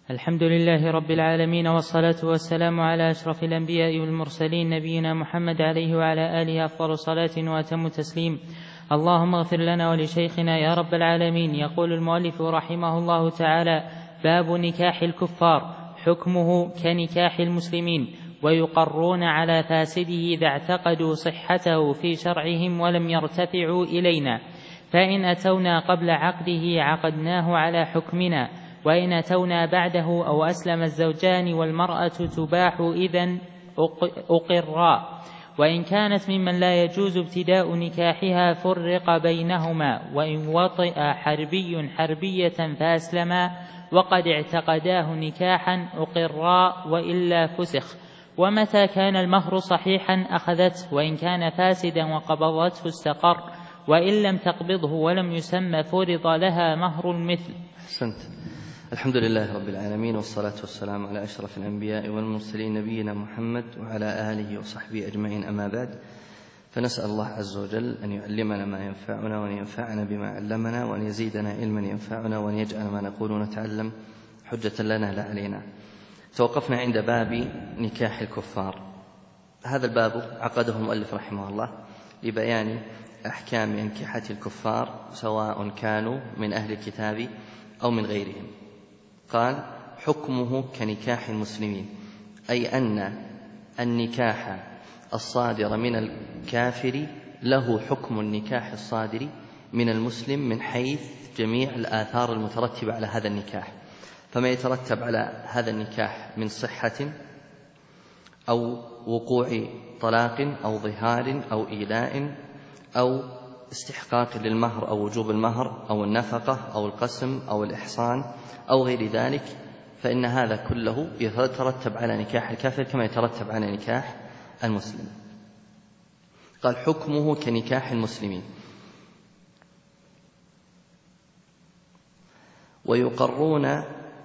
الحمد لله رب العالمين، والصلاة والسلام على أشرف الأنبياء والمرسلين، نبينا محمد عليه وعلى آله أفضل صلاة وأتم تسليم. اللهم اغفر لنا ولشيخنا يا رب العالمين. يقول المؤلف رحمه الله تعالى: باب نكاح الكفار، حكمه كنكاح المسلمين، ويقرون على فاسده إذا اعتقدوا صحته في شرعهم ولم يرتفعوا إلينا، فإن أتونا قبل عقده عقدناه على حكمنا، وإن أتونا بعده أو أسلم الزوجان والمرأة تباح إذن أقرا، وإن كانت ممن لا يجوز ابتداء نكاحها فرق بينهما، وإن وطئ حربي حربية فأسلما وقد اعتقداه نكاحا أقرا وإلا فسخ. ومتى كان المهر صحيحا أخذته، وإن كان فاسدا وقبضته استقر، وإن لم تقبضه ولم يسمى فرض لها مهر المثل. أحسنت. الحمد لله رب العالمين، والصلاة والسلام على أشرف الأنبياء والمرسلين، نبينا محمد وعلى آله وصحبه أجمعين، أما بعد، فنسأل الله عز وجل أن يعلمنا ما ينفعنا، وأن ينفعنا بما علمنا، وأن يزيدنا علما ينفعنا، وأن يجعل ما نقول ونتعلم حجة لنا لا علينا. توقفنا عند باب نكاح الكفار. هذا الباب عقده المؤلف رحمه الله لبيان أحكام أنكحة الكفار، سواء كانوا من أهل الكتاب أو من غيرهم. قال: حكمه كنكاح المسلمين، أي أن النكاح الصادر من الكافر له حكم النكاح الصادر من المسلم، من حيث جميع الآثار المترتبة على هذا النكاح. فما يترتب على هذا النكاح من صحة أو وقوع طلاق أو ظهار أو إيلاء أو استحقاق للمهر أو وجوب المهر أو النفقة أو القسم أو الإحصان أو غير ذلك، فإن هذا كله يترتب على نكاح الكافر كما يترتب على نكاح المسلم. قال: حكمه كنكاح المسلمين، ويقرون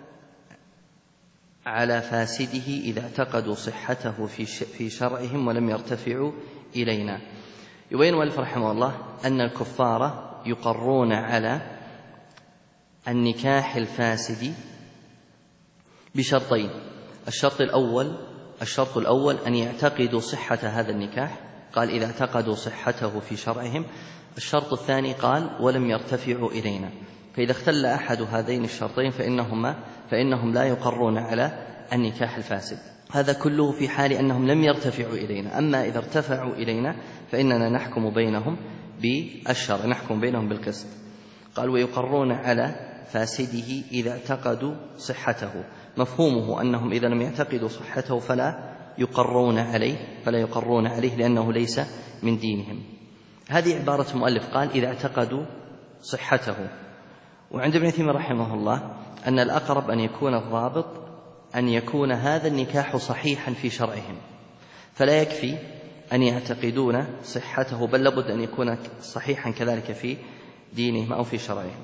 على فاسده إذا اعتقدوا صحته في شرعهم ولم يرتفعوا إلينا. يبين المؤلف رحمه الله أن الكفار يقرون على النكاح الفاسد بشرطين. الشرط الأول أن يعتقدوا صحة هذا النكاح، قال: إذا اعتقدوا صحته في شرعهم. الشرط الثاني قال: ولم يرتفعوا إلينا. فإذا اختل أحد هذين الشرطين فإنهم لا يقرون على النكاح الفاسد. هذا كله في حال أنهم لم يرتفعوا إلينا. أما إذا ارتفعوا إلينا فإننا نحكم بينهم بالشرع، نحكم بينهم بالقسط. قال: ويقرون على فاسده إذا اعتقدوا صحته. مفهومه أنهم إذا لم يعتقدوا صحته فلا يقرون عليه لأنه ليس من دينهم. هذه عبارة المؤلف، قال: إذا اعتقدوا صحته. وعند ابن تيمية رحمه الله أن الأقرب أن يكون الضابط أن يكون هذا النكاح صحيحا في شرعهم، فلا يكفي أن يعتقدون صحته، بل لابد أن يكون صحيحا كذلك في دينهم أو في شرعهم.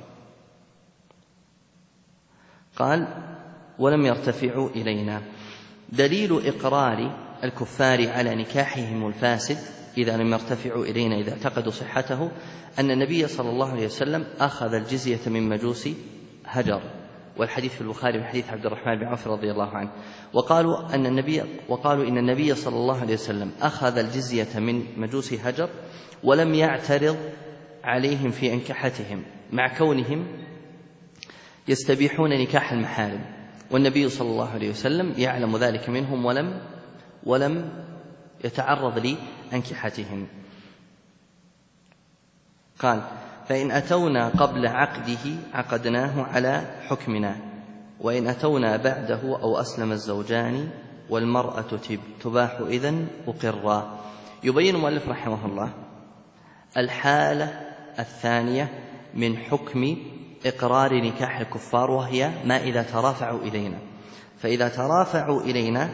قال: ولم يرتفعوا إلينا. دليل إقرار الكفار على نكاحهم الفاسد إذا لم يرتفعوا إلينا إذا اعتقدوا صحته أن النبي صلى الله عليه وسلم أخذ الجزية من مجوس هجر، والحديث في البخاري من حديث عبد الرحمن بن عوف رضي الله عنه. وقالوا إن النبي صلى الله عليه وسلم أخذ الجزية من مجوس هجر ولم يعترض عليهم في أنكحتهم، مع كونهم يستبيحون نكاح المحارم، والنبي صلى الله عليه وسلم يعلم ذلك منهم ولم يتعرض لأنكحتهم. قال: فإن أتونا قبل عقده عقدناه على حكمنا، وإن أتونا بعده أو أسلم الزوجان والمرأة تباح إذن أقرا. يبين المؤلف رحمه الله الحالة الثانية من حكم إقرار نكاح الكفار، وهي ما إذا ترافعوا إلينا. فإذا ترافعوا إلينا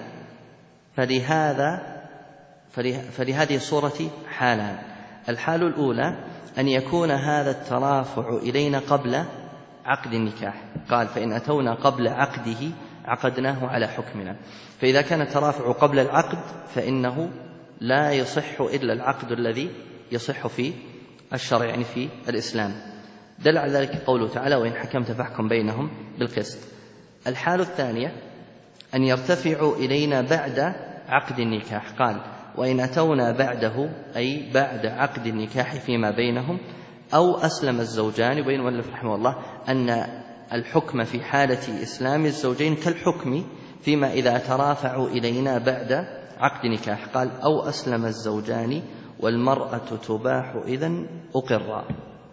فلهذه الصورة حالان. الحال الأولى أن يكون هذا الترافع إلينا قبل عقد النكاح. قال: فإن أتونا قبل عقده عقدناه على حكمنا. فإذا كان الترافع قبل العقد فإنه لا يصح إلا العقد الذي يصح في الشرع، يعني في الإسلام. دل على ذلك قوله تعالى: وإن حكمت فاحكم بينهم بالقسط. الحالة الثانية أن يرتفعوا إلينا بعد عقد النكاح. قال: وإن أتونا بعده أي بعد عقد النكاح فيما بينهم أو أسلم الزوجان. وبين المؤلف رحمه الله أن الحكم في حالة إسلام الزوجين كالحكم فيما إذا ترافعوا إلينا بعد عقد نكاح. قال: أو أسلم الزوجان والمرأة تباح إذن أقرا.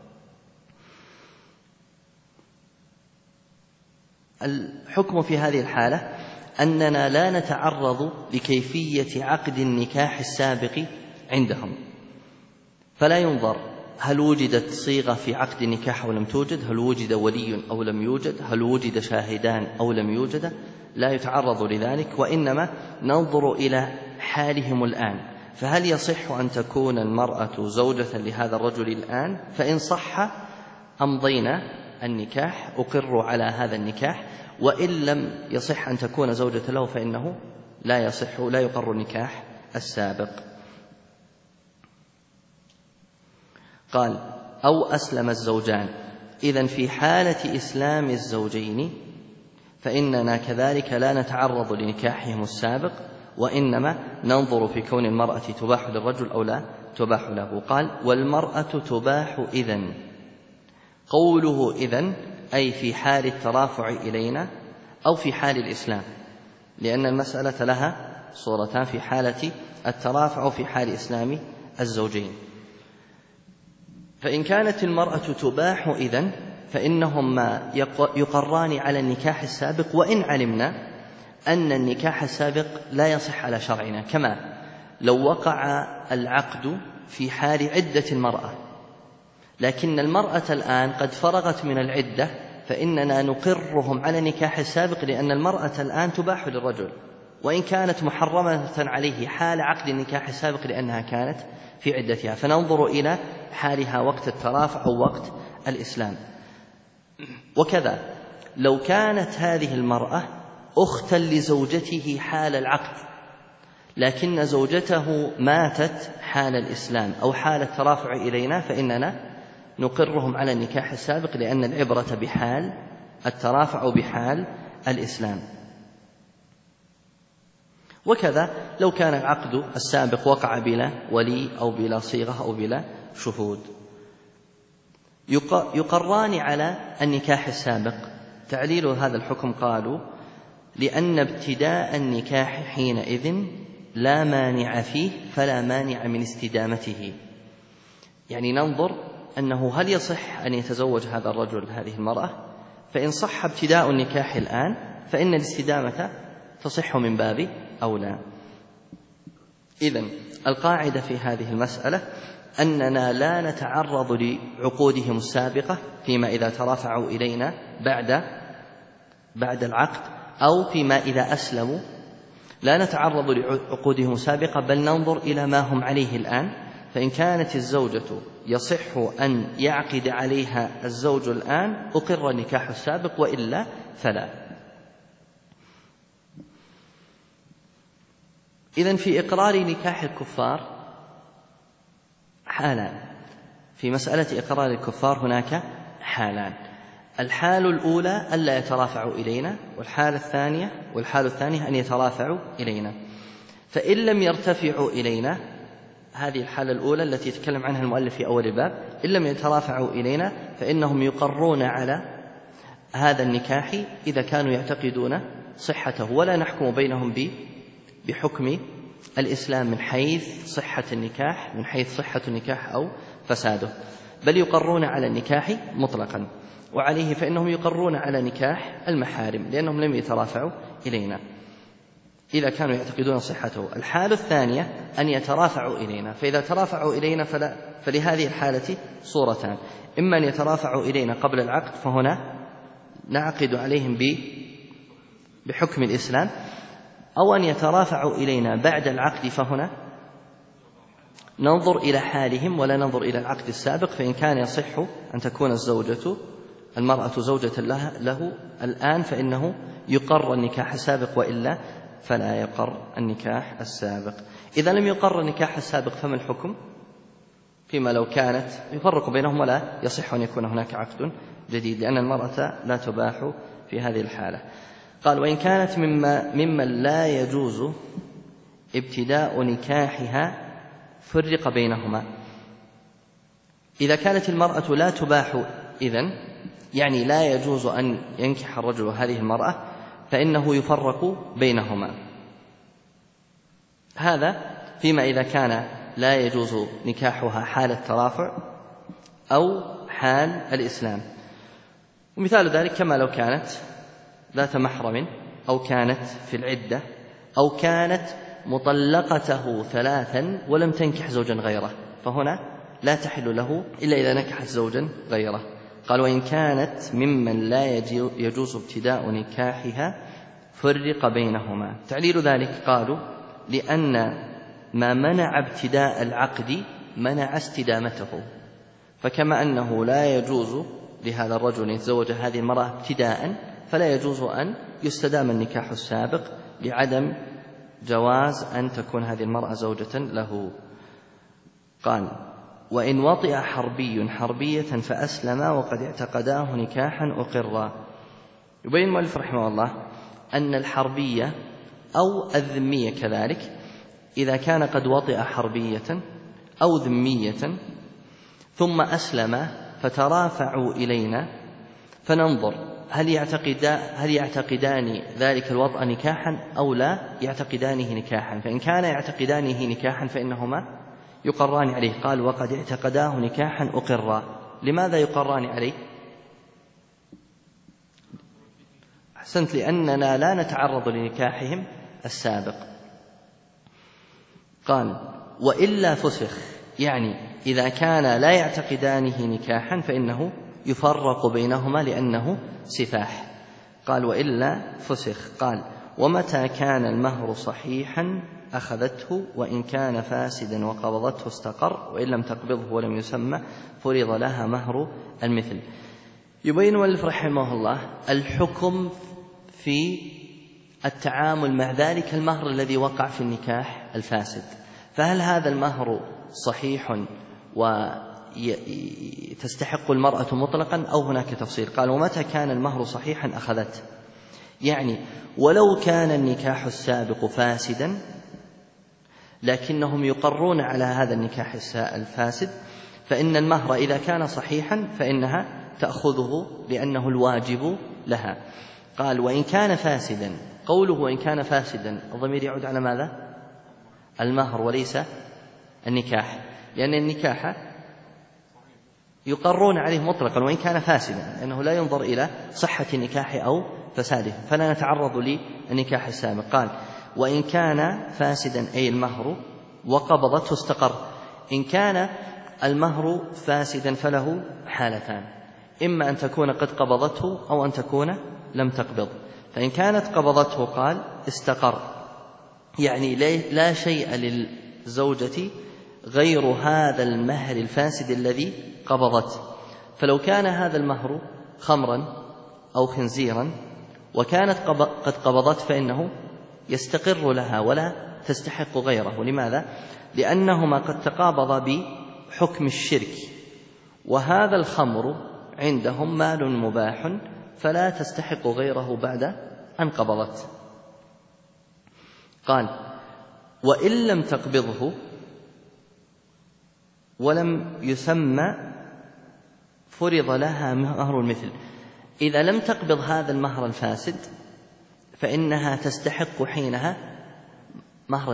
الحكم في هذه الحالة أننا لا نتعرض لكيفية عقد النكاح السابق عندهم، فلا ينظر هل وجدت صيغة في عقد النكاح أو لم توجد، هل وجد ولي أو لم يوجد، هل وجد شاهدان أو لم يوجد، لا يتعرض لذلك، وإنما ننظر إلى حالهم الآن. فهل يصح أن تكون المرأة زوجة لهذا الرجل الآن؟ فإن صح أمضينا النكاح، أقر على هذا النكاح. وإن لم يصح أن تكون زوجة له فإنه لا يصح، لا يقر النكاح السابق. قال: أو أسلم الزوجان. إذن في حالة إسلام الزوجين فإننا كذلك لا نتعرض لنكاحهم السابق، وإنما ننظر في كون المرأة تباح للرجل أو لا تباح له. قال: والمرأة تباح إذن. قوله إذن أي في حال الترافع إلينا أو في حال الإسلام، لأن المسألة لها صورتان: في حالة الترافع وفي حال إسلام الزوجين. فإن كانت المرأة تباح إذن فإنهما يقران على النكاح السابق، وإن علمنا أن النكاح السابق لا يصح على شرعنا، كما لو وقع العقد في حال عدة المرأة لكن المرأة الآن قد فرغت من العدة، فإننا نقرهم على النكاح السابق، لأن المرأة الآن تباح للرجل وإن كانت محرمة عليه حال عقد النكاح السابق لأنها كانت في عدتها، فننظر إلى حالها وقت الترافع أو وقت الإسلام. وكذا لو كانت هذه المرأة أختا لزوجته حال العقد لكن زوجته ماتت حال الإسلام أو حال الترافع إلينا، فإننا نقرهم على النكاح السابق، لأن العبرة بحال الترافع أو بحال الإسلام. وكذا لو كان العقد السابق وقع بلا ولي أو بلا صيغة أو بلا شهود، يقران على النكاح السابق. تعليل هذا الحكم قالوا: لأن ابتداء النكاح حينئذ لا مانع فيه فلا مانع من استدامته. يعني ننظر أنه هل يصح أن يتزوج هذا الرجل هذه المرأة، فإن صح ابتداء النكاح الآن فإن الاستدامة تصح من باب أولى. إذن القاعدة في هذه المسألة أننا لا نتعرض لعقودهم السابقة فيما إذا ترافعوا إلينا بعد العقد، أو فيما إذا أسلموا لا نتعرض لعقودهم السابقة، بل ننظر إلى ما هم عليه الآن. فإن كانت الزوجة يصح أن يعقد عليها الزوج الآن أقر النكاح السابق، وإلا فلا. إذن في إقرار نكاح الكفار حالان. في مسألة إقرار الكفار هناك حالان: الحال الأولى ألا يترافعوا إلينا، والحال الثانية أن يترافعوا إلينا. فإن لم يرتفعوا إلينا، هذه الحالة الأولى التي يتكلم عنها المؤلف في أول الباب، إن لم يترافعوا إلينا فإنهم يقرون على هذا النكاح إذا كانوا يعتقدون صحته، ولا نحكم بينهم بحكم الإسلام من حيث صحة النكاح، من حيث صحة النكاح أو فساده، بل يقرون على النكاح مطلقا. وعليه فإنهم يقرون على نكاح المحارم لأنهم لم يترافعوا إلينا إذا كانوا يعتقدون صحته. الحالة الثانية أن يترافعوا إلينا، فإذا ترافعوا إلينا فلهذه الحالة صورتان: إما أن يترافعوا إلينا قبل العقد فهنا نعقد عليهم بحكم الإسلام، أو أن يترافعوا إلينا بعد العقد فهنا ننظر إلى حالهم ولا ننظر إلى العقد السابق. فإن كان يصح أن تكون المرأة زوجة له الآن فإنه يقر النكاح السابق، وإلا فلا يقر النكاح السابق. إذا لم يقر النكاح السابق فما الحكم؟ فيما لو كانت يفرق بينهم ولا يصح أن يكون هناك عقد جديد، لأن المرأة لا تباح في هذه الحالة. قال وإن كانت ممن لا يجوز ابتداء نكاحها فرق بينهما. إذا كانت المرأة لا تباح إذن، يعني لا يجوز أن ينكح الرجل هذه المرأة، فإنه يفرق بينهما. هذا فيما إذا كان لا يجوز نكاحها حال الترافع أو حال الإسلام. ومثال ذلك كما لو كانت ذات محرم أو كانت في العدة أو كانت مطلقته 3 ولم تنكح زوجا غيره، فهنا لا تحل له إلا إذا نكحت زوجا غيره. قال وإن كانت ممن لا يجوز ابتداء نكاحها فرق بينهما. تعليل ذلك قالوا لأن ما منع ابتداء العقد منع استدامته، فكما أنه لا يجوز لهذا الرجل أن يتزوج هذه المرأة ابتداء، فلا يجوز أن يستدام النكاح السابق لعدم جواز أن تكون هذه المرأة زوجة له. قال وإن وطئ حربي حربية فأسلما وقد اعتقداه نكاحا أقرا. يبين المؤلف رحمه الله أن الحربية أو الذمية كذلك إذا كان قد وطئ حربية أو ذمية ثم أسلم فترافعوا إلينا، فننظر هل يعتقدان ذلك الوطأ نكاحا أو لا يعتقدانه نكاحا. فإن كان يعتقدانه نكاحا فإنهما يقران عليه. قال وقد اعتقداه نكاحا أقرا. لماذا يقران عليه؟ أحسنت، لأننا لا نتعرض لنكاحهم السابق. قال وإلا فسخ، يعني إذا كان لا يعتقدانه نكاحا فإنه يفرق بينهما لأنه سفاح. قال وإلا فسخ. قال ومتى كان المهر صحيحا أخذته وإن كان فاسدا وقبضته استقر، وإن لم تقبضه ولم يسمى فرض لها مهر المثل. يبين المؤلف رحمه الله الحكم في التعامل مع ذلك المهر الذي وقع في النكاح الفاسد، فهل هذا المهر صحيح وتستحق المرأة مطلقا أو هناك تفصيل؟ قال ومتى كان المهر صحيحا أخذته، يعني ولو كان النكاح السابق فاسدا لكنهم يقرون على هذا النكاح الفاسد، فإن المهر إذا كان صحيحا فإنها تأخذه لأنه الواجب لها. قال وإن كان فاسدا، قوله وإن كان فاسدا الضمير يعود على ماذا؟ المهر وليس النكاح، لأن النكاح يقرون عليه مطلقا وإن كان فاسدا، لأنه لا ينظر إلى صحة النكاح أو فساده، فلا نتعرض للنكاح السابق. قال وإن كان فاسدا أي المهر وقبضته استقر. إن كان المهر فاسدا فله حالتان، إما أن تكون قد قبضته أو أن تكون لم تقبض. فإن كانت قبضته قال استقر، يعني لا شيء للزوجة غير هذا المهر الفاسد الذي قبضته. فلو كان هذا المهر خمرا أو خنزيرا وكانت قد قبضت فإنه يستقر لها ولا تستحق غيره. لماذا؟ لأنهما قد تقابضا بحكم الشرك، وهذا الخمر عندهم مال مباح فلا تستحق غيره بعد أن قبضت. قال وإن لم تقبضه ولم يسمى فرض لها مهر المثل. إذا لم تقبض هذا المهر الفاسد فإنها تستحق حينها مهر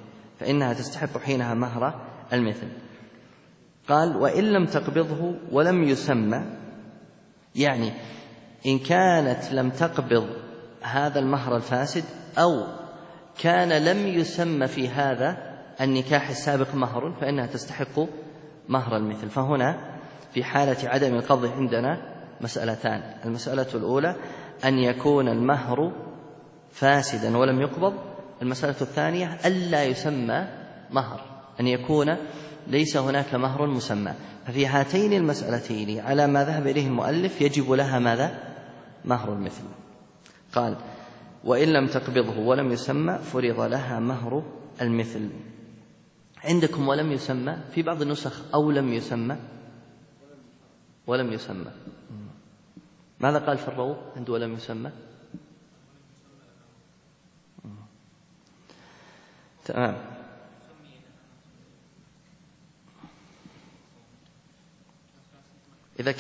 المثل. قال وإن لم تقبضه ولم يسمى، يعني إن كانت لم تقبض هذا المهر الفاسد أو كان لم يسمى في هذا النكاح السابق مهر فإنها تستحق مهر المثل. فهنا في حالة عدم القبض عندنا مسألتان. المسألة الأولى أن يكون المهر فاسدا ولم يقبض. المسألة الثانية ألا يسمى مهر، أن يكون ليس هناك مهر مسمى. ففي هاتين المسألتين على ما ذهب إليه المؤلف يجب لها ماذا؟ مهر المثل. قال وإن لم تقبضه ولم يسمى فرض لها مهر المثل. عندكم ولم يسمى، في بعض النسخ أو لم يسمى ولم يسمى. ماذا قال في الروض عند ولم يسمى؟ تمام. إذا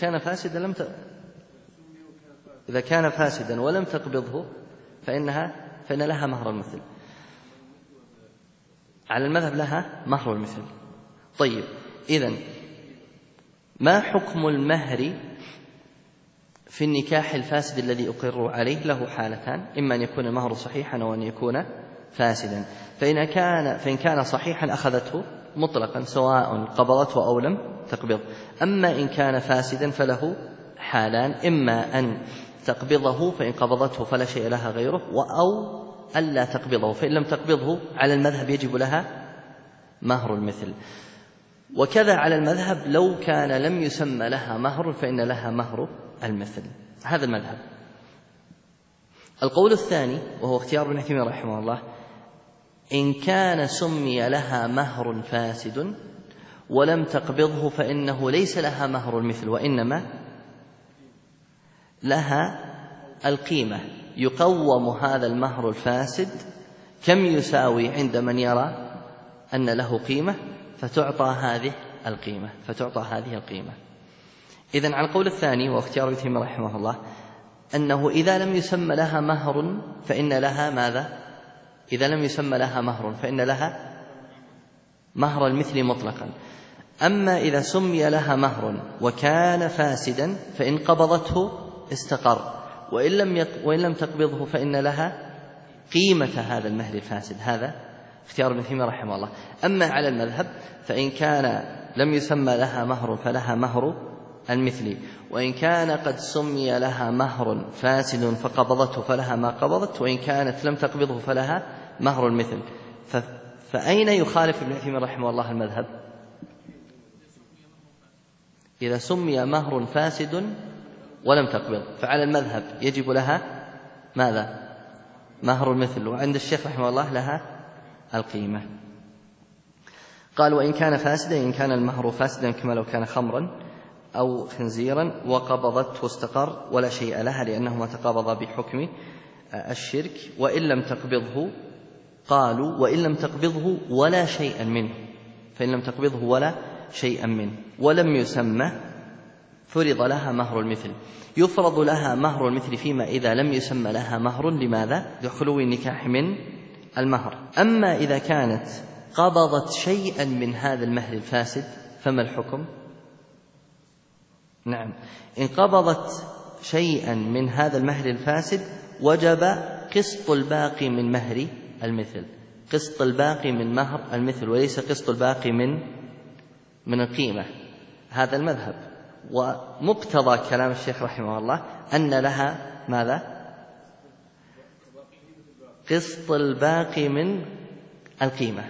كان فاسدا ولم تقبضه فإن لها مهر المثل. على المذهب لها مهر المثل. طيب، إذن ما حكم المهر في النكاح الفاسد الذي أقر عليه؟ له حالتان: إما أن يكون المهر صحيحا أو أن يكون فاسدا. فإن كان صحيحا أخذته مطلقا سواء قبضته أو لم تقبض. أما إن كان فاسدا فله حالان: إما أن تقبضه فإن قبضته فلا شيء لها غيره، أو ألا تقبضه فإن لم تقبضه على المذهب يجب لها مهر المثل. وكذا على المذهب لو كان لم يسمى لها مهر فإن لها مهر المثل. هذا المذهب. القول الثاني وهو اختيار ابن تيمية رحمه الله: إن كان سمي لها مهر فاسد ولم تقبضه فإنه ليس لها مهر المثل، وإنما لها القيمة. يقوم هذا المهر الفاسد كم يساوي عند من يرى أن له قيمة فتعطى هذه القيمة. إذن على القول الثاني واختيار ابن تيمية رحمه الله أنه إذا لم يسمى لها مهر فإن لها ماذا؟ إذا لم يسمى لها مهر فإن لها مهر المثل مطلقا. أما إذا سمي لها مهر وكان فاسدا فإن قبضته استقر، وإن لم تقبضه فإن لها قيمة هذا المهر الفاسد. هذا اختيار ابن تيمية رحمه الله. أما على المذهب فإن كان لم يسمى لها مهر فلها مهر المثل، وإن كان قد سمي لها مهر فاسد فقبضته فلها ما قبضت، وإن كانت لم تقبضه فلها مهر المثل. فأين يخالف ابن تيمية رحمه الله المذهب؟ إذا سمي مهر فاسد ولم تقبض فعلى المذهب يجب لها ماذا؟ مهر المثل، وعند الشيخ رحمه الله لها القيمة. قال: وإن كان فاسدا، إن كان المهر فاسدا كما لو كان خمرا أو خنزيرا وقبضته واستقر ولا شيء لها لأنهما تقابضا بحكم الشرك. وإن لم تقبضه، قالوا: وإن لم تقبضه ولا شيئا منه، فإن لم تقبضه ولا شيئا منه ولم يسمى فرض لها مهر المثل. يفرض لها مهر المثل فيما إذا لم يسمى لها مهر. لماذا؟ لخلو النكاح من المهر. أما إذا كانت قبضت شيئا من هذا المهر الفاسد فما الحكم؟ نعم، إن قبضت شيئا من هذا المهر الفاسد وجب قسط الباقي من مهر المثل، قسط الباقي من مهر المثل، وليس قسط الباقي من القيمة. هذا المذهب. ومقتضى كلام الشيخ رحمه الله أن لها ماذا؟ قسط الباقي من القيمة.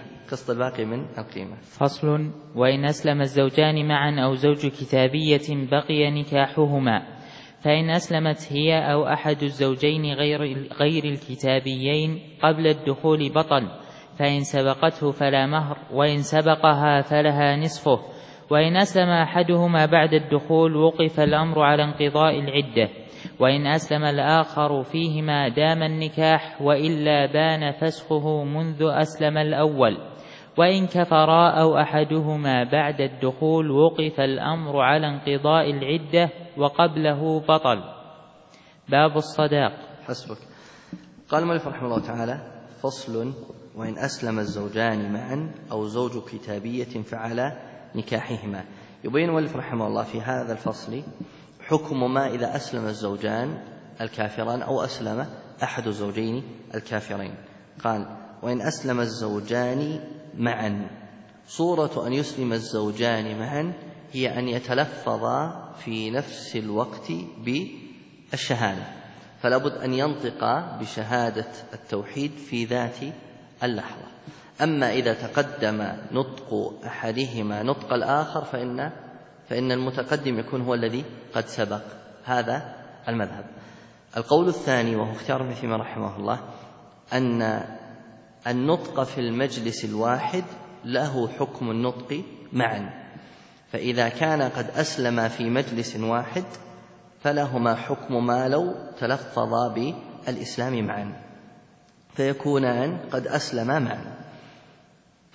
فصل: وإن أسلم الزوجان معا أو زوج كتابية بقي نكاحهما، فإن أسلمت هي أو أحد الزوجين غير الكتابيين قبل الدخول بطل، فإن سبقته فلا مهر، وإن سبقها فلها نصفه. وإن أسلم أحدهما بعد الدخول وقف الأمر على انقضاء العدة، وإن أسلم الآخر فيهما دام النكاح، وإلا بان فسخه منذ أسلم الأول. وإن كفرا أو أحدهما بعد الدخول وقف الأمر على انقضاء العدة وقبله بطل. باب الصداق. حسبك. قال المؤلف رحمه الله تعالى: فصل: وإن أسلم الزوجان معا أو زوج كتابية فعلى نكاحهما. يبين المؤلف رحمه الله في هذا الفصل حكم ما إذا أسلم الزوجان الكافران أو أسلم أحد الزوجين الكافرين. قال: وإن أسلم الزوجان معا. صورة أن يسلم الزوجان معا هي أن يتلفظا في نفس الوقت بالشهادة، فلا بد أن ينطقا بشهادة التوحيد في ذات اللحظة. أما إذا تقدم نطق أحدهما نطق الآخر فإن المتقدم يكون هو الذي قد سبق. هذا المذهب. القول الثاني وهو اختيار ابن تيمية رحمه الله أن النطق في المجلس الواحد له حكم النطق معا، فإذا كان قد أسلم في مجلس واحد فلهما حكم ما لو تلفظا بالإسلام معا، فيكونان قد أسلما معا.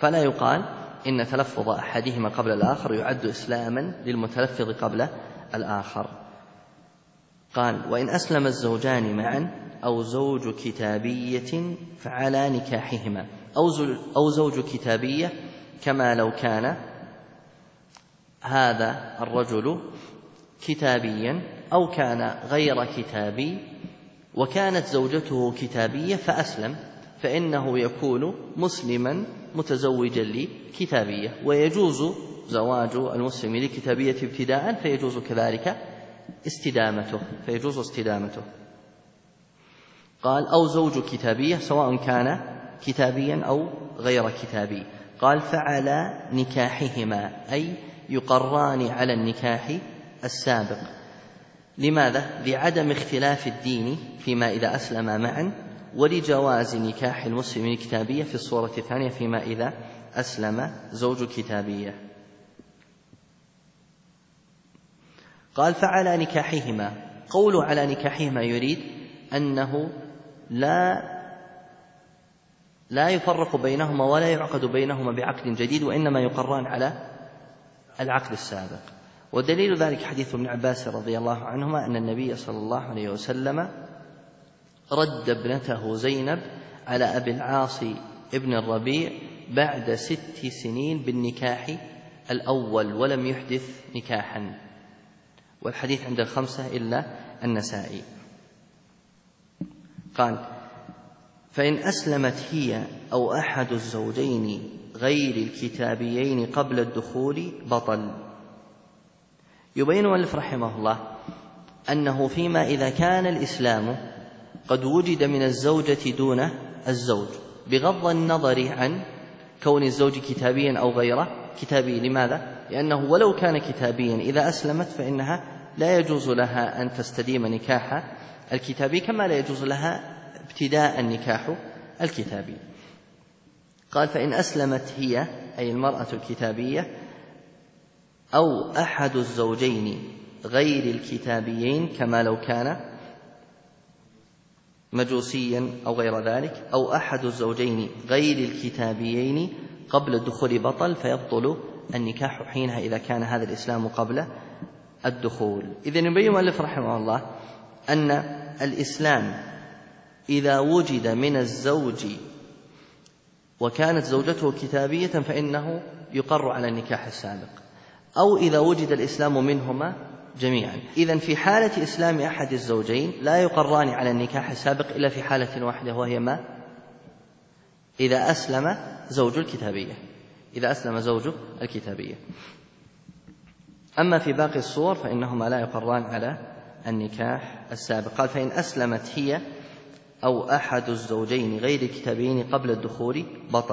فلا يقال إن تلفظ أحدهما قبل الآخر يعد إسلاما للمتلفظ قبل الآخر. قال: وإن أسلم الزوجان معا أو زوج كتابية فعلى نكاحهما، أو زوج كتابية كما لو كان هذا الرجل كتابيا أو كان غير كتابي وكانت زوجته كتابية فأسلم، فإنه يكون مسلما متزوجا لكتابية، ويجوز زواج المسلم لكتابية ابتداء، فيجوز كذلك استدامته. قال: أو زوج كتابية سواء كان كتابيا أو غير كتابي. قال: فعلى نكاحهما، أي يقران على النكاح السابق. لماذا؟ لعدم اختلاف الدين فيما إذا أسلم معا، ولجواز نكاح المسلم الكتابية في الصورة الثانية فيما إذا أسلم زوج كتابية. قال: فعلى نكاحهما. قول على نكاحهما يريد أنه لا يفرق بينهما ولا يعقد بينهما بعقد جديد، وإنما يقران على العقد السابق. ودليل ذلك حديث ابن عباس رضي الله عنهما أن النبي صلى الله عليه وسلم رد ابنته زينب على أبي العاص ابن الربيع بعد 6 سنين بالنكاح الأول ولم يحدث نكاحا، والحديث عند 5 إلا النسائي. قال: فإن أسلمت هي أو أحد الزوجين غير الكتابيين قبل الدخول بطل. يبين المؤلف رحمه الله أنه فيما إذا كان الإسلام قد وجد من الزوجة دون الزوج، بغض النظر عن كون الزوج كتابيا أو غير كتابي. لماذا؟ لأنه ولو كان كتابيا إذا أسلمت فإنها لا يجوز لها أن تستديم نكاح الكتابي، كما لا يجوز لها ابتداء النكاح الكتابي. قال: فإن أسلمت هي، أي المرأة الكتابية، أو أحد الزوجين غير الكتابيين كما لو كان مجوسيا أو غير ذلك، أو أحد الزوجين غير الكتابيين قبل الدخول بطل، فيبطل النكاح حينها إذا كان هذا الإسلام قبل الدخول. إذن يبين المؤلف رحمه الله أن الإسلام إذا وجد من الزوج وكانت زوجته كتابية فإنه يقر على النكاح السابق، أو إذا وجد الإسلام منهما جميعا. إذن في حالة إسلام أحد الزوجين لا يقران على النكاح السابق إلا في حالة واحدة، وهي ما؟ إذا أسلم زوج الكتابية. أما في باقي الصور فإنهما لا يقران على النكاح السابق. قال: فإن أسلمت هي أو أحد الزوجين غير الكتابيين قبل الدخول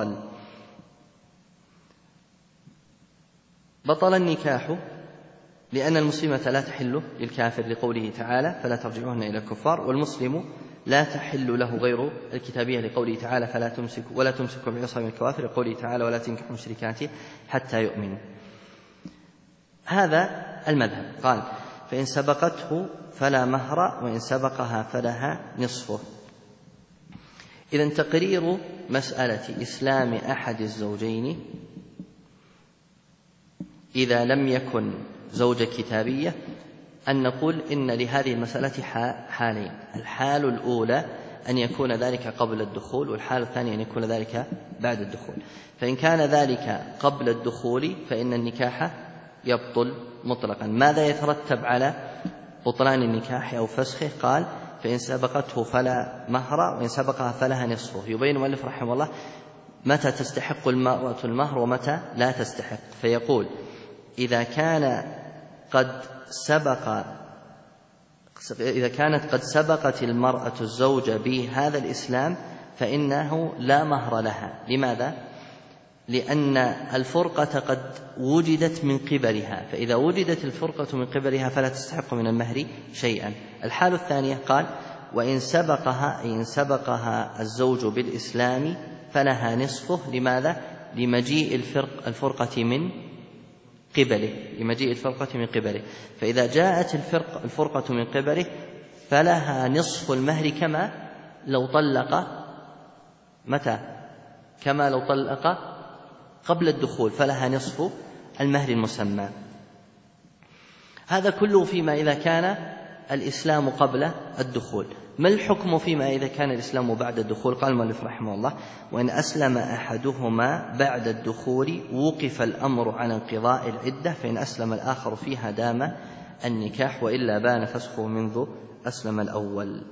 بطل النكاح، لأن المسلمة لا تحل للكافر، لقوله تعالى: فلا ترجعوهن إلى الكفار، والمسلم لا تحل له غير الكتابية، لقوله تعالى: ولا تمسكوا بعصام الكوافر، لقوله تعالى: ولا تنكحوا المشركات حتى يؤمنوا. هذا المذهب. قال: فإن سبقته فلا مهر، وإن سبقها فلها نصفه. إذن تقرير مسألة إسلام أحد الزوجين إذا لم يكن زوج كتابية أن نقول إن لهذه المسألة حالين: الحال الأولى أن يكون ذلك قبل الدخول، والحال الثانية أن يكون ذلك بعد الدخول. فإن كان ذلك قبل الدخول فإن النكاح يبطل مطلقا. ماذا يترتب على بطلان النكاح أو فسخه؟ قال: فإن سبقته فلا مهر، وإن سبقها فلها نصفه. يبين المؤلف رحمه الله متى تستحق المرأة المهر ومتى لا تستحق، فيقول: إذا كانت قد سبقت المرأة الزوج بهذا الإسلام فإنه لا مهر لها. لماذا؟ لأن الفرقة قد وجدت من قبلها، فإذا وجدت الفرقة من قبلها فلا تستحق من المهر شيئا. الحال الثانية قال: وإن سبقها الزوج بالإسلام فلها نصفه. لماذا؟ لمجيء الفرقة من قبله، فإذا جاءت الفرقة من قبله فلها نصف المهر كما لو طلق قبل الدخول فلها نصف المهر المسمى. هذا كله فيما إذا كان الإسلام قبل الدخول. ما الحكم فيما إذا كان الإسلام بعد الدخول؟ قال المؤلف رحمه الله: وإن أسلم أحدهما بعد الدخول وقف الأمر على انقضاء العدة، فإن أسلم الآخر فيها دام النكاح، وإلا بان فسخه منذ أسلم الأول.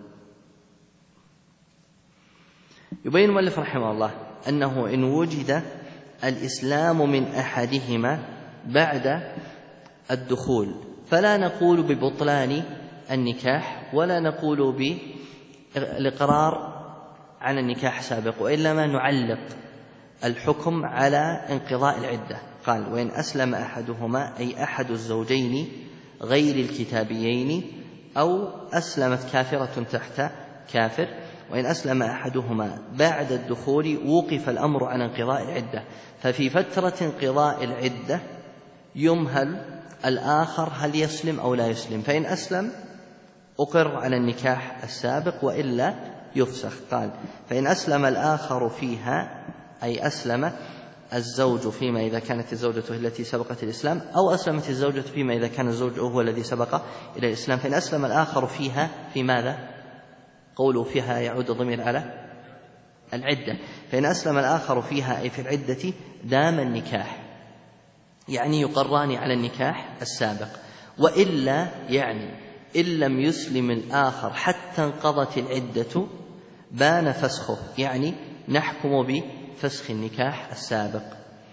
يبين المؤلف رحمه الله أنه إن وجد الإسلام من أحدهما بعد الدخول فلا نقول ببطلان النكاح ولا نقول بالإقرار على النكاح سابق، وإنما نعلق الحكم على انقضاء العدة. قال: وإن أسلم أحدهما أي أحد الزوجين غير الكتابيين، أو أسلمت كافرة تحت كافر. وإن أسلم أحدهما بعد الدخول وقف الأمر على انقضاء العدة، ففي فترة انقضاء العدة يمهل الآخر هل يسلم أو لا يسلم، فإن أسلم أقر على النكاح السابق وإلا يفسخ. قال: فإن أسلم الآخر فيها أي أسلم الزوج فيما إذا كانت الزوجة التي سبقت الإسلام، أو أسلمت الزوجة فيما إذا كان الزوج هو الذي سبق إلى الإسلام. فإن أسلم الآخر فيها، في ماذا؟ قوله فيها يعود الضمير على العدة. فإن أسلم الآخر فيها أي في العدة دام النكاح، يعني يقران على النكاح السابق. وإلا يعني إن لم يسلم الآخر حتى انقضت العدة بان فسخه، يعني نحكم بفسخ النكاح السابق.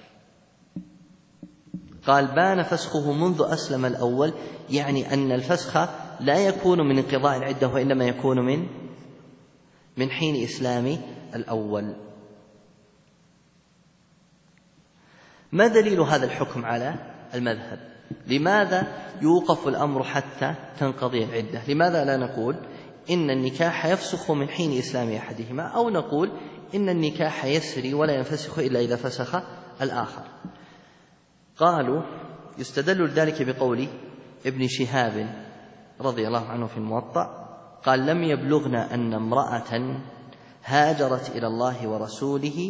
قال: بان فسخه منذ أسلم الأول، يعني أن الفسخ لا يكون من انقضاء العدة وإنما يكون من حين إسلام الأول. ما دليل هذا الحكم على المذهب؟ لماذا يوقف الأمر حتى تنقضي العدة؟ لماذا لا نقول إن النكاح يفسخ من حين إسلام أحدهما، أو نقول إن النكاح يسري ولا ينفسخ إلا إذا فسخ الآخر؟ قالوا: يستدل ذلك بقول ابن شهاب رضي الله عنه في الموطأ قال: لم يبلغنا أن امرأة هاجرت إلى الله ورسوله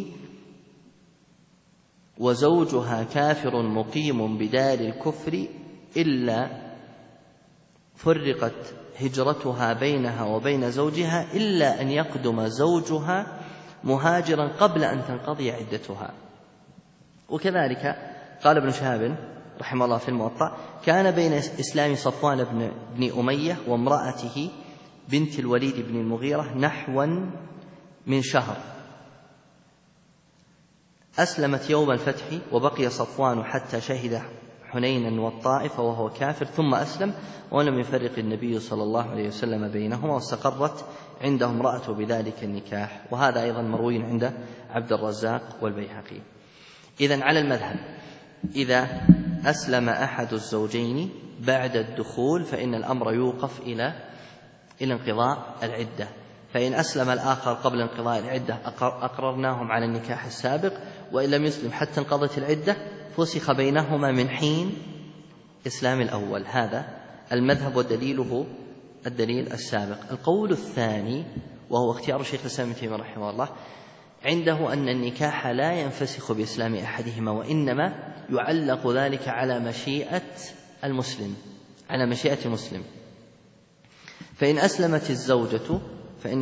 وزوجها كافر مقيم بدار الكفر إلا فرقت هجرتها بينها وبين زوجها إلا أن يقدم زوجها مهاجرا قبل أن تنقضي عدتها. وكذلك قال ابن شهاب رحمه الله في الموطأ: كان بين إسلام صفوان بن أمية وامرأته بنت الوليد بن المغيرة نحو من شهر، أسلمت يوم الفتح وبقي صفوان حتى شهد حنينا والطائف وهو كافر، ثم أسلم ولم يفرق النبي صلى الله عليه وسلم بينهما، واستقرت عنده امرأته بذلك النكاح. وهذا أيضا مروي عند عبد الرزاق والبيهقي. إذن على المذهب إذا أسلم أحد الزوجين بعد الدخول فإن الأمر يوقف إلى انقضاء العدة، فإن أسلم الآخر قبل انقضاء العدة أقررناهم على النكاح السابق، وإن لم يسلم حتى انقضت العدة فسخ بينهما من حين إسلام الأول. هذا المذهب ودليله الدليل السابق. القول الثاني وهو اختيار شيخ الإسلام ابن تيمية رحمه الله، عنده أن النكاح لا ينفسخ بإسلام أحدهما، وإنما يعلق ذلك على مشيئة المسلم، على مشيئة المسلم. فإن أسلمت الزوجة فإن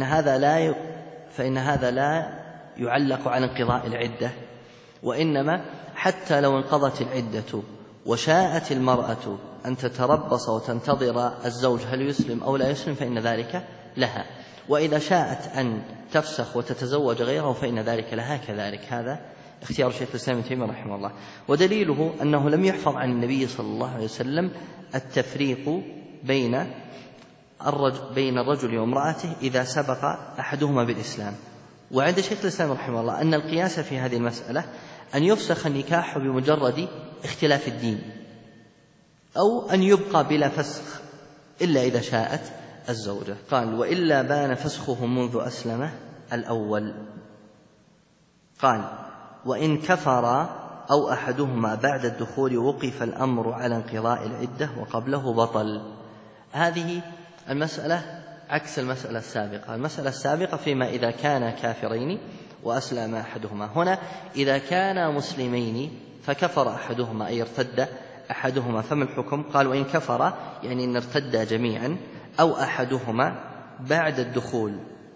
هذا لا يعلق على انقضاء العدة، وإنما حتى لو انقضت العدة وشاءت المرأة أن تتربص وتنتظر الزوج هل يسلم أو لا يسلم فإن ذلك لها، وإذا شاءت أن تفسخ وتتزوج غيره فإن ذلك لها كذلك. هذا اختيار شيخ الإسلام ابن تيمية رحمه الله. ودليله أنه لم يحفظ عن النبي صلى الله عليه وسلم التفريق بين الرجل وامرأته إذا سبق أحدهما بالإسلام. وعند شيخ الإسلام رحمه الله أن القياس في هذه المسألة أن يفسخ النكاح بمجرد اختلاف الدين، أو أن يبقى بلا فسخ إلا إذا شاءت الزوجة. قال: وإلا بان فسخه منذ أسلم الأول. قال: وإن كفر أو أحدهما بعد الدخول وقف الأمر على انقضاء العدة وقبله بطل. هذه المسألة عكس المسألة السابقة. المسألة السابقة فيما إذا كان كافرين وأسلم أحدهما. هنا إذا كانا مسلمين فكفر أحدهما أي ارتد أحدهما فما الحكم؟ قال وإن كفر يعني إن ارتدا جميعا أو أحدهما بعد الدخول.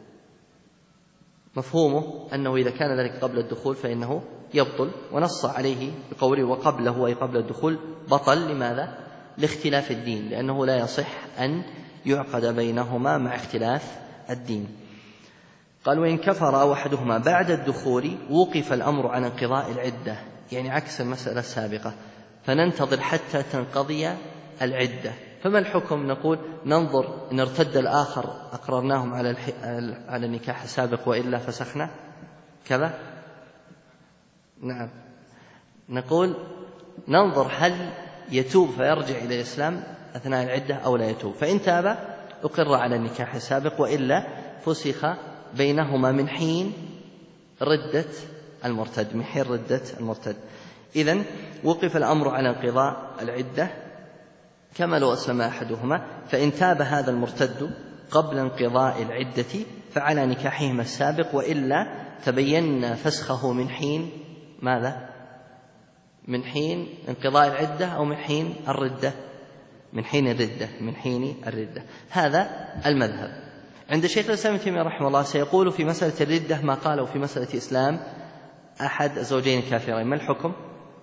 مفهومه أنه إذا كان ذلك قبل الدخول فإنه يبطل، ونص عليه بقوله وقبله أي قبل الدخول بطل. لماذا؟ لاختلاف الدين، لأنه لا يصح أن يعقد بينهما مع اختلاف الدين. قال وإن كفر أو أحدهما بعد الدخول وقف الأمر عن انقضاء العدة، يعني عكس المسألة السابقة، فننتظر حتى تنقضي العدة. فما الحكم؟ نقول ننظر إن ارتد الآخر أقررناهم على النكاح السابق وإلا فسخنا كذا. نعم، نقول ننظر هل يتوب فيرجع إلى الإسلام أثناء العدة أو لا يتوب، فإن تاب أقر على النكاح السابق وإلا فسخ بينهما من حين ردة المرتد، من حين ردة المرتد. إذن وقف الأمر على انقضاء العدة كما لو أسلم أحدهما، فإن تاب هذا المرتد قبل انقضاء العدة فعلى نكاحهما السابق، وإلا تبين فسخه من حين ماذا؟ من حين انقضاء العدة أو من حين الردة؟ من حين الردة، من حين الردة. هذا المذهب. عند شيخ الإسلام ابن تيمية رحمه الله سيقول في مسألة الردة ما قاله في مسألة إسلام أحد الزوجين الكافرين. ما الحكم؟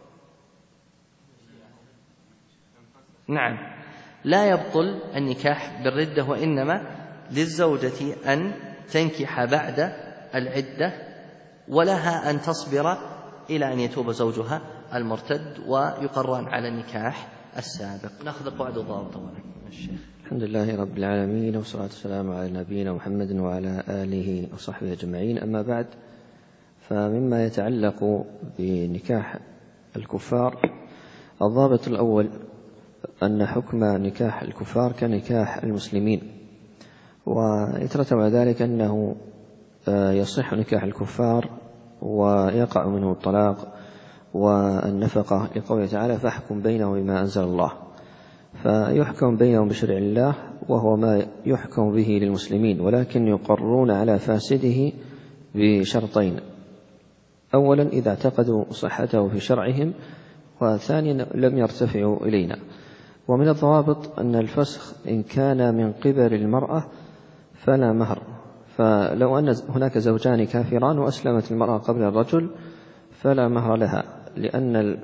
نعم، لا يبطل النكاح بالردة، وإنما للزوجة أن تنكح بعد العدة، ولها أن تصبر إلى أن يتوب زوجها المرتد ويقران على النكاح السابق. نأخذ قواعد الضابط طبعا الشيخ. الحمد لله رب العالمين، والصلاة والسلام على نبينا محمد وعلى آله وصحبه أجمعين. أما بعد، فمما يتعلق بنكاح الكفار، الضابط الأول أن حكم نكاح الكفار كنكاح المسلمين، ويترتب على ذلك أنه يصح نكاح الكفار ويقع منه الطلاق والنفقة، لقوله تعالى فاحكم بينهم بما أنزل الله. فيحكم بينهم بشرع الله وهو ما يحكم به للمسلمين، ولكن يقرون على فاسده بشرطين: أولا إذا اعتقدوا صحته في شرعهم، وثانيا لم يرتفعوا إلينا. ومن الضوابط أن الفسخ إن كان من قبل المرأة فلا مهر، فلو أن هناك زوجان كافران وأسلمت المرأة قبل الرجل فلا مهر لها، لأن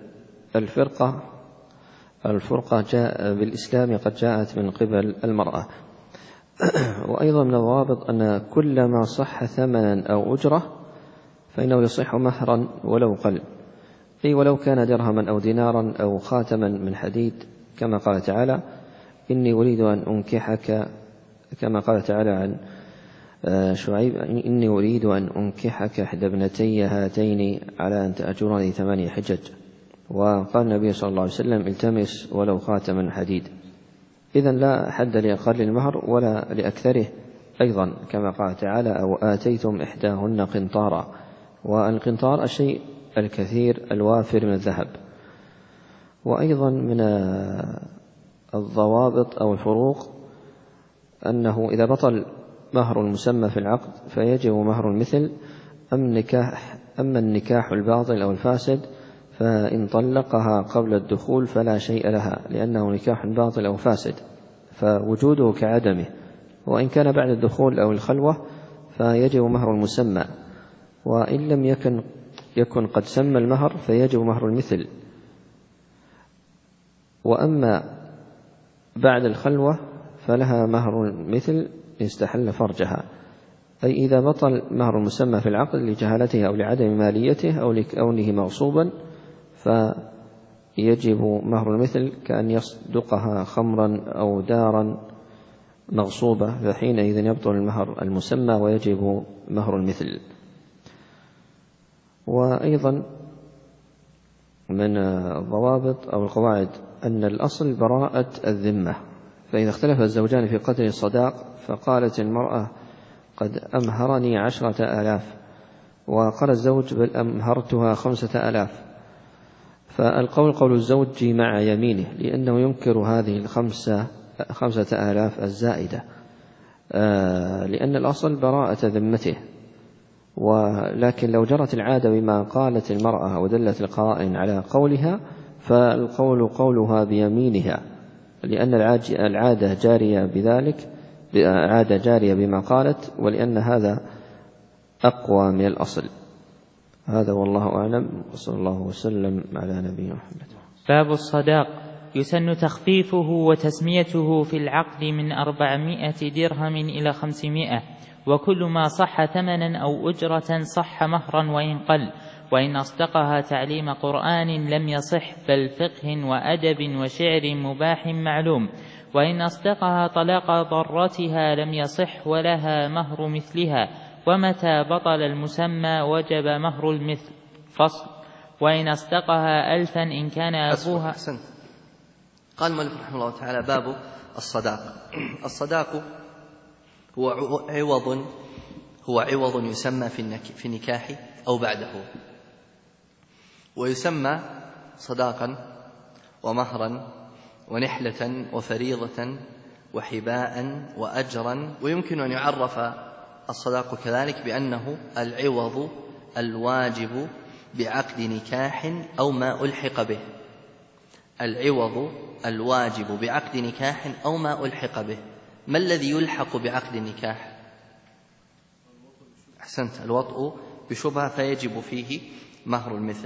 الفرقة جاء بالإسلام قد جاءت من قبل المرأة. وأيضا من الضوابط أن كل ما صح ثمنا أو أجرة فإنه يصح مهرا ولو قل، أي ولو كان درهما أو دينارا أو خاتما من حديد، كما قال تعالى إني أريد أن أنكحك، كما قال تعالى عن شعيب إني أريد أن أنكحك إحدى ابنتي هاتين على أن تأجرني 8 حجج. وقال النبي صلى الله عليه وسلم التمس ولو خاتما حديد. إذن لا حد لأقل المهر ولا لأكثره، أيضا كما قال تعالى أو آتيتم إحداهن قنطارا، والقنطار الشيء الكثير الوافر من الذهب. وأيضا من الضوابط أو الفروق أنه إذا بطل مهر المسمى في العقد فيجب مهر المثل. أما النكاح الباطل أو الفاسد فإن طلقها قبل الدخول فلا شيء لها، لأنه نكاح باطل أو فاسد فوجوده كعدمه. وإن كان بعد الدخول أو الخلوة فيجب مهر المسمى، وإن لم يكن قد سمى المهر فيجب مهر المثل. وأما بعد الخلوة فلها مهر المثل استحل فرجها، أي إذا بطل مهر المسمى في العقد لجهالته أو لعدم ماليته أو لكونه مغصوبا فيجب مهر المثل، كأن يصدقها خمرا أو دارا مغصوبة، فحينئذ يبطل المهر المسمى ويجب مهر المثل. وأيضا من الضوابط أو القواعد أن الأصل براءة الذمة، فإذا اختلف الزوجان في قدر الصداق فقالت المرأة قد أمهرني 10,000 وقال الزوج بل أمهرتها 5,000، فالقول قول الزوج مع يمينه، لأنه ينكر هذه 5,000 الزائدة، لأن الأصل براءة ذمته. ولكن لو جرت العادة بما قالت المرأة ودلت القرائن على قولها فالقول قولها بيمينها، لأن العادة جارية بذلك، عادة جارية بما قالت، ولأن هذا أقوى من الأصل. هذا والله أعلم، وصلى الله وسلم على نبينا محمد. باب الصداق. يسن تخفيفه وتسميته في العقد من 400 درهم إلى 500، وكل ما صح ثمنا أو أجرة صح مهرا وإن قل، وإن أصدقها تعليم قرآن لم يصح، بل فقه وأدب وشعر مباح معلوم، وإن أصدقها طلاق ضرتها لم يصح، ولها مهر مثلها، ومتى بطل المسمى وجب مهر المثل. فصل. وإن أصدقها 1000 إن كان أبوها. أحسن. قال المؤلف رحمه الله تعالى: باب الصداق. الصداق هو عوض يسمى في النكاح أو بعده، ويسمى صداقا ومهرا ونحلة وفريضة وحباء وأجرا. ويمكن أن يعرف الصداق كذلك بأنه العوض الواجب بعقد نكاح أو ما ألحق به. العوض الواجب بعقد نكاح أو ما ألحق به. ما الذي يلحق بعقد النكاح؟ أحسنت، الوطء بشبهة فيجب فيه مهر المثل.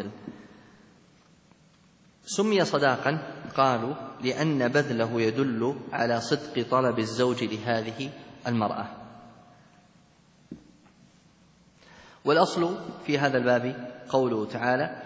سمي صداقا قالوا لأن بذله يدل على صدق طلب الزوج لهذه المرأة. والأصل في هذا الباب قوله تعالى: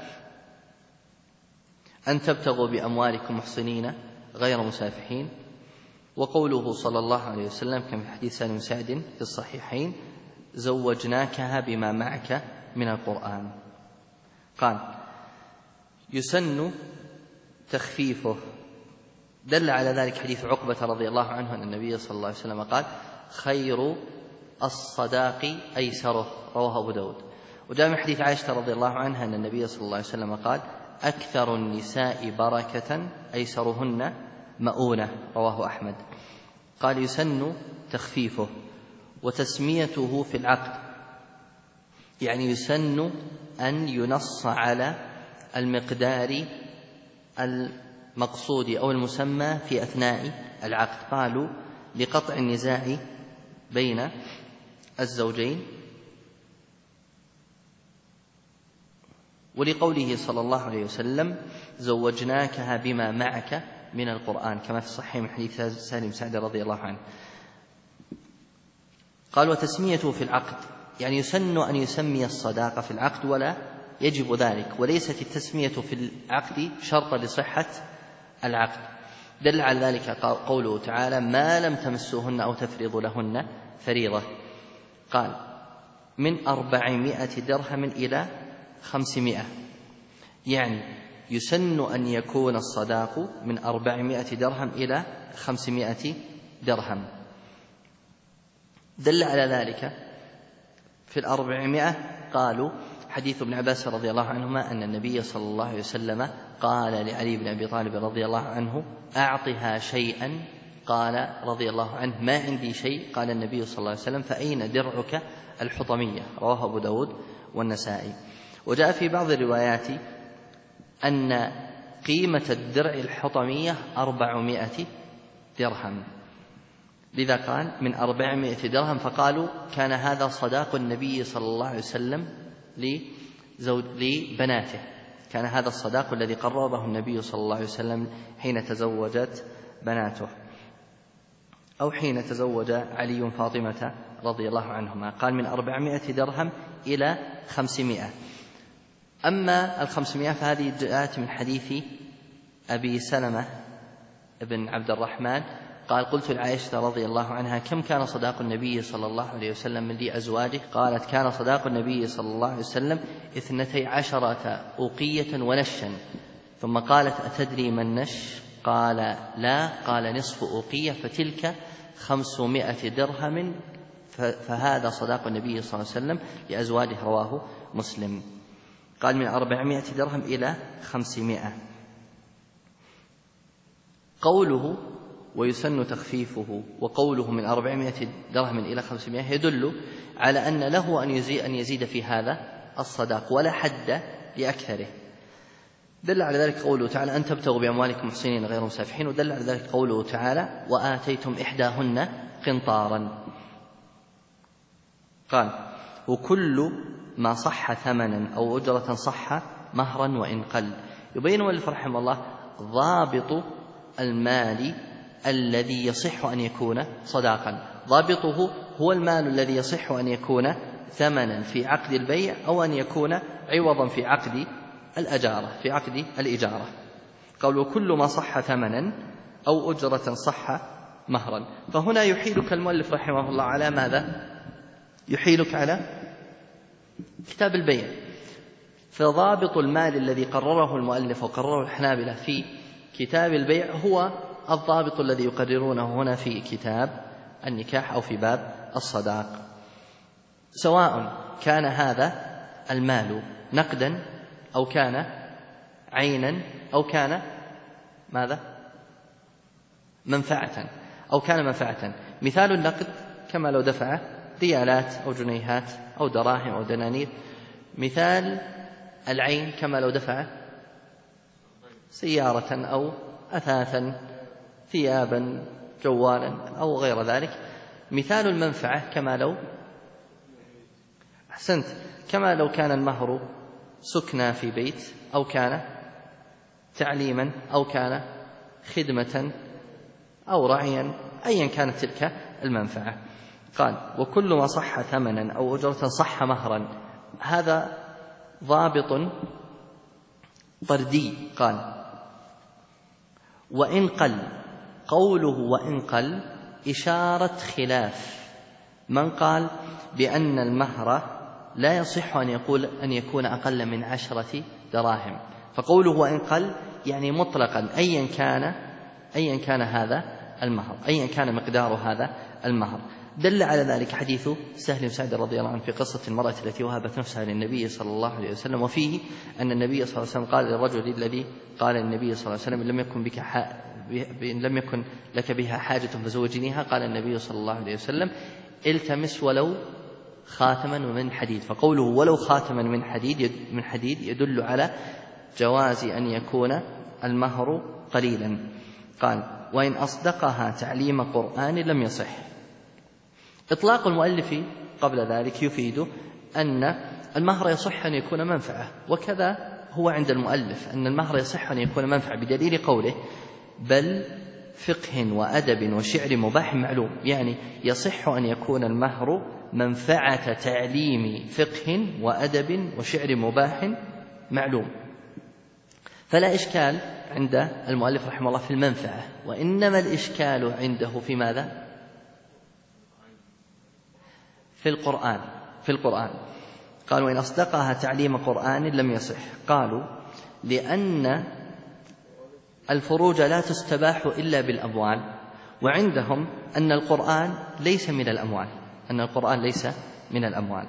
أن تبتغوا بأموالكم محصنين غير مسافحين، وقوله صلى الله عليه وسلم كما في حديث سالم سعد في الصحيحين: زوجناكها بما معك من القرآن. قال: يسن تخفيفه. دل على ذلك حديث عقبة رضي الله عنه أن النبي صلى الله عليه وسلم قال: خير الصداق أيسره، رواه أبو داود. وجاء من حديث عائشة رضي الله عنها أن النبي صلى الله عليه وسلم قال: أكثر النساء بركة أيسرهن مؤونة، رواه أحمد. قال: يسن تخفيفه وتسميته في العقد، يعني يسن أن ينص على المقدار المقصود أو المسمى في أثناء العقد. قالوا: لقطع النزاع بين الزوجين، ولقوله صلى الله عليه وسلم: زوجناكها بما معك من القرآن، كما في الصحيح من حديث سالم سعد رضي الله عنه. قال: وتسميته في العقد، يعني يسن أن يسمي الصداقة في العقد ولا يجب ذلك، وليست التسمية في العقد شرطا لصحة العقد. دل على ذلك قوله تعالى: ما لم تمسوهن أو تفرضوا لهن فريضة. قال: من 400 درهم إلى 500، يعني يسن أن يكون الصداق من 400 درهم إلى 500 درهم. دل على ذلك في 400 قالوا حديث ابن عباس رضي الله عنهما أن النبي صلى الله عليه وسلم قال لعلي بن أبي طالب رضي الله عنه: أعطها شيئا. قال رضي الله عنه: ما عندي شيء. قال النبي صلى الله عليه وسلم: فأين درعك الحطمية؟ رواه أبو داود والنسائي. وجاء في بعض الروايات أن قيمة الدرع الحطمية 400 درهم، لذا قال من 400 درهم. فقالوا: كان هذا صداق النبي صلى الله عليه وسلم لبناته، كان هذا الصداق الذي قربه النبي صلى الله عليه وسلم حين تزوجت بناته، أو حين تزوج علي فاطمة رضي الله عنهما. قال: من 400 درهم إلى 500. أما 500 فهذه جاءت من حديث أبي سلمة بن عبد الرحمن قال: قلت لعائشة رضي الله عنها: كم كان صداق النبي صلى الله عليه وسلم لأزواجه؟ قالت: كان صداق النبي صلى الله عليه وسلم 12 أوقية ونشا. ثم قالت: أتدري ما النش؟ قال: لا. قال: نصف أوقية، فتلك 500 درهم، فهذا صداق النبي صلى الله عليه وسلم لأزواجه، رواه مسلم. قال: من 400 درهم إلى 500. قوله ويسن تخفيفه، وقوله من 400 درهم إلى 500 يدل على أن له أن يزيد في هذا الصداق ولا حد لأكثره. دل على ذلك قوله تعالى أن تبتغوا بأموالكم محسنين غير مسافحين، ودل على ذلك قوله تعالى وآتيتم إحداهن قنطارا. قال وكل ما صح ثمنا أو أجرة صح مهرا وإن قل. يبين المؤلف رحمه الله ضابط المال الذي يصح أن يكون صداقا، ضابطه هو المال الذي يصح أن يكون ثمنا في عقد البيع أو أن يكون عوضا في عقد الإجارة. قال وكل ما صح ثمنا أو أجرة صح مهرا. فهنا يحيلك المؤلف رحمه الله على ماذا؟ يحيلك على كتاب البيع. فضابط المال الذي قرره المؤلف وقرره الحنابلة في كتاب البيع هو الضابط الذي يقررونه هنا في كتاب النكاح أو في باب الصداق، سواء كان هذا المال نقدا أو كان عينا أو كان ماذا؟ منفعة أو كان منفعة. مثال النقد كما لو دفع ريالات أو جنيهات أو دراهم أو دنانير. مثال العين كما لو دفع سيارة أو أثاثا ثيابا جوالا أو غير ذلك. مثال المنفعة كما لو أحسنت كما لو كان المهر سكنى في بيت أو كان تعليما أو كان خدمة أو رعيا، أيا كانت تلك المنفعة. قال وكل ما صح ثمنا أو أجرة صح مهرا. هذا ضابط طردي. قال وإن قل. قوله وإن قل إشارة خلاف من قال بأن المهر لا يصح أن يكون أقل من 10 دراهم. فقوله وإن قل يعني مطلقا أيا كان هذا المهر، أيا كان مقدار هذا المهر. دل على ذلك حديث سهل بن سعد رضي الله عنه في قصة المرأة التي وهبت نفسها للنبي صلى الله عليه وسلم، وفيه أن النبي صلى الله عليه وسلم قال للرجل الذي قال النبي صلى الله عليه وسلم لم يكن لك بها حاجة فزوجنيها، قال النبي صلى الله عليه وسلم التمس ولو خاتما من حديد. فقوله ولو خاتما من حديد يدل على جواز أن يكون المهر قليلا. قال وإن أصدقها تعليم قرآن لم يصح. إطلاق المؤلف قبل ذلك يفيد أن المهر يصح أن يكون منفعة، وكذا هو عند المؤلف أن المهر يصح أن يكون منفعة بدليل قوله بل فقه وأدب وشعر مباح معلوم. يعني يصح أن يكون المهر منفعة تعليم فقه وأدب وشعر مباح معلوم. فلا إشكال عند المؤلف رحمه الله في المنفعة، وإنما الإشكال عنده في ماذا؟ في القرآن. قالوا وإن أصدقها تعليم قرآن لم يصح. قالوا لأن الفروج لا تستباح إلا بالأموال، وعندهم أن القرآن ليس من الأموال.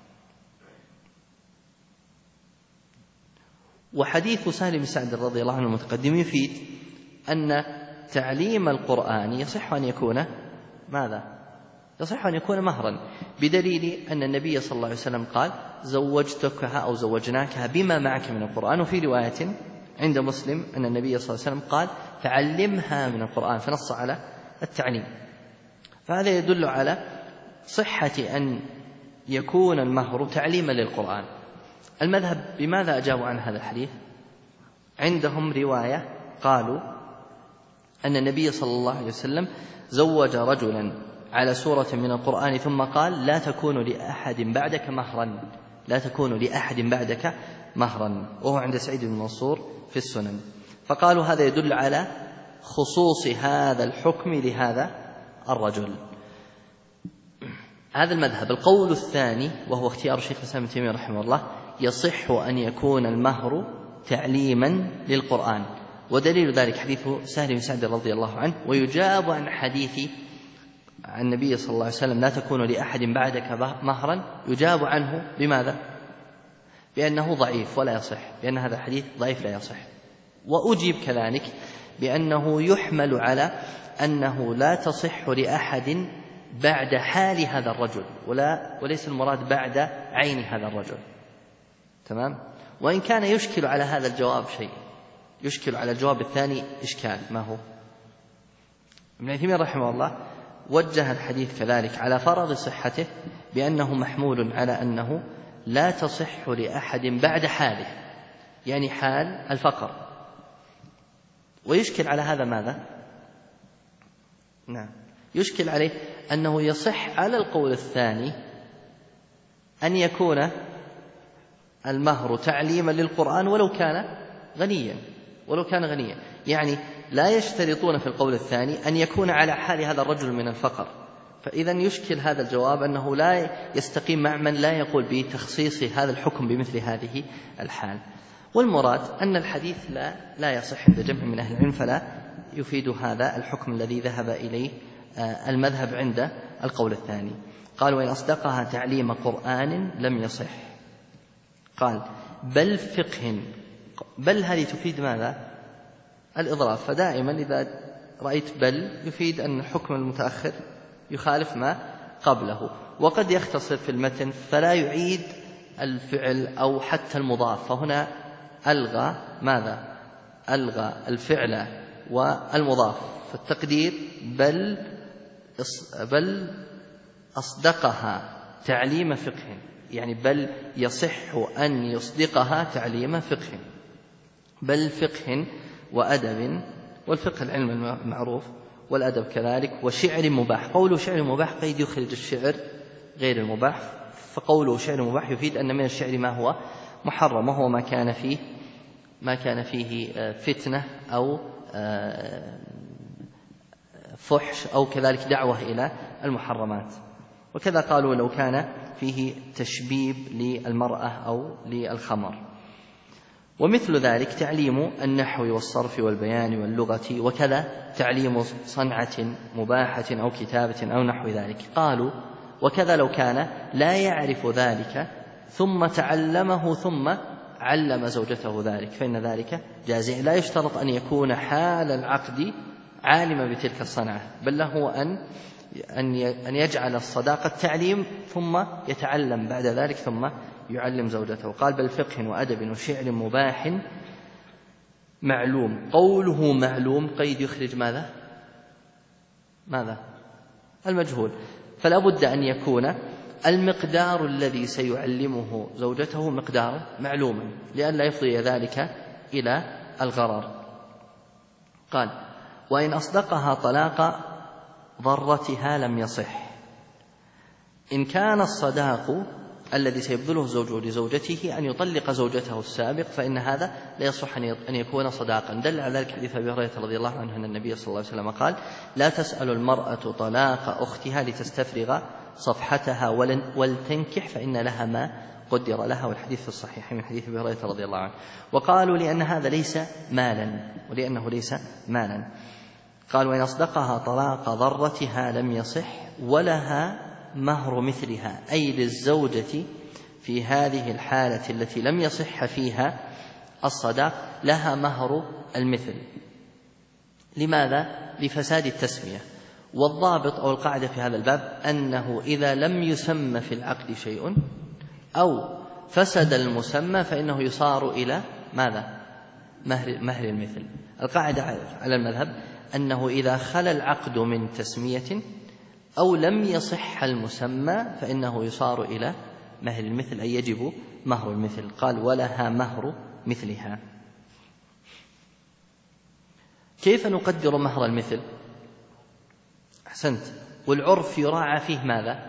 وحديث سهل بن سعد رضي الله عنه المتقدم يفيد أن تعليم القرآن يصح أن يكون ماذا؟ يصح أن يكون مهرا، بدليل أن النبي صلى الله عليه وسلم قال زوجتكها أو زوجناكها بما معك من القرآن. وفي رواية عند مسلم أن النبي صلى الله عليه وسلم قال فعلمها من القرآن، فنص على التعليم. فهذا يدل على صحة أن يكون المهر تعليما للقرآن. المذهب بماذا أجابوا عن هذا الحديث؟ عندهم رواية قالوا أن النبي صلى الله عليه وسلم زوج رجلا على سورة من القرآن ثم قال لا تكون لأحد بعدك مهرا، وهو عند سعيد بن منصور في السنن. فقالوا هذا يدل على خصوص هذا الحكم لهذا الرجل. هذا المذهب. القول الثاني وهو اختيار الشيخ الإسلام ابن تيمية رحمه الله يصح أن يكون المهر تعليما للقرآن، ودليل ذلك حديث سهل بن سعد رضي الله عنه. ويجاب عن حديث عن النبي صلى الله عليه وسلم لا تكون لأحد بعدك مهرا، يجاب عنه بماذا؟ بأنه ضعيف ولا يصح، بأن هذا الحديث ضعيف لا يصح. وأجيب كذلك بأنه يحمل على أنه لا تصح لأحد بعد حال هذا الرجل، وليس المراد بعد عين هذا الرجل. تمام؟ وإن كان يشكل على هذا الجواب شيء، يشكل على الجواب الثاني إشكال. ما هو؟ ابن عثيمين رحمه الله وجه الحديث كذلك على فرض صحته بأنه محمول على أنه لا تصح لأحد بعد حاله، يعني حال الفقر. ويشكل على هذا ماذا؟ نعم، يشكل عليه أنه يصح على القول الثاني أن يكون المهر تعليما للقرآن ولو كان غنيا، يعني لا يشترطون في القول الثاني أن يكون على حال هذا الرجل من الفقر. فإذا يشكل هذا الجواب أنه لا يستقيم مع من لا يقول بتخصيص هذا الحكم بمثل هذه الحال. والمراد أن الحديث لا يصح عند جمع من أهل العلم، فلا يفيد هذا الحكم الذي ذهب إليه المذهب عند القول الثاني. قال: وإن أصدقها تعليم قرآن لم يصح. قال: بل فقه. بل هذه تفيد ماذا؟ الإضراف. فدائما إذا رأيت بل يفيد أن الحكم المتأخر يخالف ما قبله. وقد يختصر في المتن فلا يعيد الفعل أو حتى المضاف، فهنا ألغى ماذا؟ ألغى الفعل والمضاف. فالتقدير بل أصدقها تعليم فقه، يعني بل يصح أن يصدقها تعليم فقه. بل فقه وأدب، والفقه العلم المعروف والأدب كذلك، وشعر مباح. قوله شعر مباح قيد يخرج الشعر غير المباح، فقوله شعر مباح يفيد أن من الشعر ما هو محرم، وهو ما كان فيه فتنة أو فحش أو كذلك دعوة إلى المحرمات. وكذا قالوا لو كان فيه تشبيب للمرأة أو للخمر. ومثل ذلك تعليم النحو والصرف والبيان واللغة، وكذا تعليم صنعة مباحة أو كتابة أو نحو ذلك. قالوا: وكذا لو كان لا يعرف ذلك ثم تعلمه ثم علم زوجته ذلك فإن ذلك جائز. لا يشترط أن يكون حال العقد عالما بتلك الصنعة، بل له أن يجعل الصداقة تعليم ثم يتعلم بعد ذلك ثم يعلم زوجته. قال: بل فقه وأدب وشعر مباح معلوم. قوله معلوم قيد يخرج ماذا؟ المجهول. فلا بد أن يكون المقدار الذي سيعلمه زوجته مقدار معلوما لئلا يفضي ذلك إلى الغرر. قال: وإن أصدقها طلاق ضرتها لم يصح. إن كان الصداق الذي سيبذله الزوج لزوجته أن يطلق زوجته السابق فإن هذا لا يصح أن يكون صداقا. دل على ذلك حديث أبي هريرة رضي الله عنه أن النبي صلى الله عليه وسلم قال: لا تسأل المرأة طلاق أختها لتستفرغ صفحتها ولتنكح فإن لها ما قدر لها. والحديث في الصحيح من حديث أبي هريرة رضي الله عنه. وقالوا لأن هذا ليس مالا. قال: وإن أصدقها طلاق ضرتها لم يصح ولها مهر مثلها، أي للزوجة في هذه الحالة التي لم يصح فيها الصداق لها مهر المثل. لماذا؟ لفساد التسمية. والضابط أو القاعدة في هذا الباب أنه إذا لم يسمى في العقد شيء أو فسد المسمى فإنه يصار إلى ماذا؟ مهر المثل. القاعدة على المذهب أنه إذا خلا العقد من تسمية أو لم يصح المسمى فإنه يصار إلى مهر المثل، أي يجب مهر المثل. قال: ولها مهر مثلها. كيف نقدر مهر المثل؟ أحسنت. والعرف يراعى فيه ماذا؟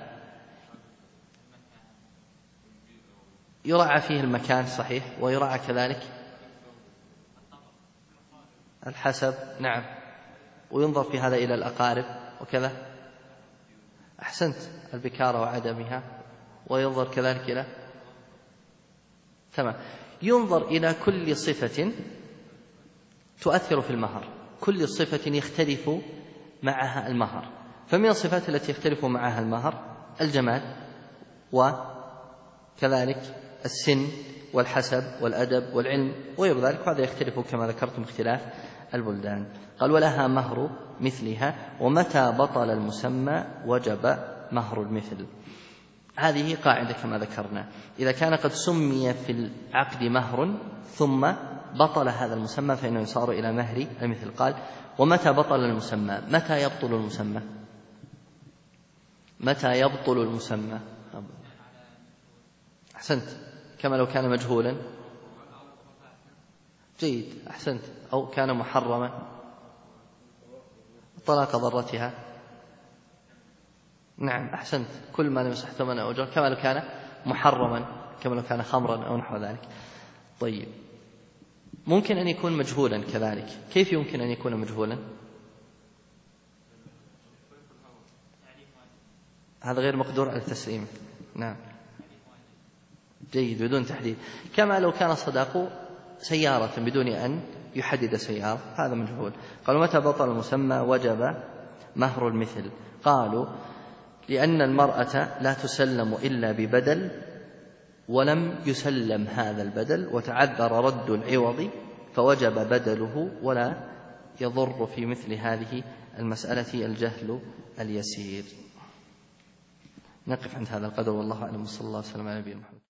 يراعى فيه المكان، صحيح، ويراعى كذلك الحسب، نعم، وينظر في هذا إلى الأقارب وكذا. أحسنت، البكارة وعدمها، وينظر كذلك إلى تمام، ينظر إلى كل صفة تؤثر في المهر، كل صفة يختلف معها المهر. فمن الصفات التي يختلف معها المهر الجمال وكذلك السن والحسب والأدب والعلم وغير ذلك، وهذا يختلف كما ذكرتم اختلاف البلدان. قال ولها مهر مثلها، ومتى بطل المسمى وجب مهر المثل. هذه قاعدة كما ذكرنا، إذا كان قد سمي في العقد مهر ثم بطل هذا المسمى فإنه يصار إلى مهر المثل. قال ومتى بطل المسمى، متى يبطل المسمى؟ متى يبطل المسمى؟ أحسنت، كما لو كان مجهولا. جيد، أحسنت. أو كان محرما، طلاق ضرتها. نعم، أحسنت، كل ما لم يصح ثمن أو أجر، كما لو كان محرما، كما لو كان خمرا أو نحو ذلك. طيب، ممكن أن يكون مجهولا كذلك. كيف يمكن أن يكون مجهولا؟ هذا غير مقدور على تسليمه. نعم، جيد، بدون تحديد. كما لو كان صداق سيارة بدون أن يحدد سيارة، هذا مجهول. قالوا متى بطل المسمى وجب مهر المثل؟ قالوا لأن المرأة لا تسلم إلا ببدل، ولم يسلم هذا البدل وتعذر رد العوض فوجب بدله، ولا يضر في مثل هذه المسألة الجهل اليسير. نقف عند هذا القدر، والله أعلم، صلى الله عليه وسلم على نبينا محمد.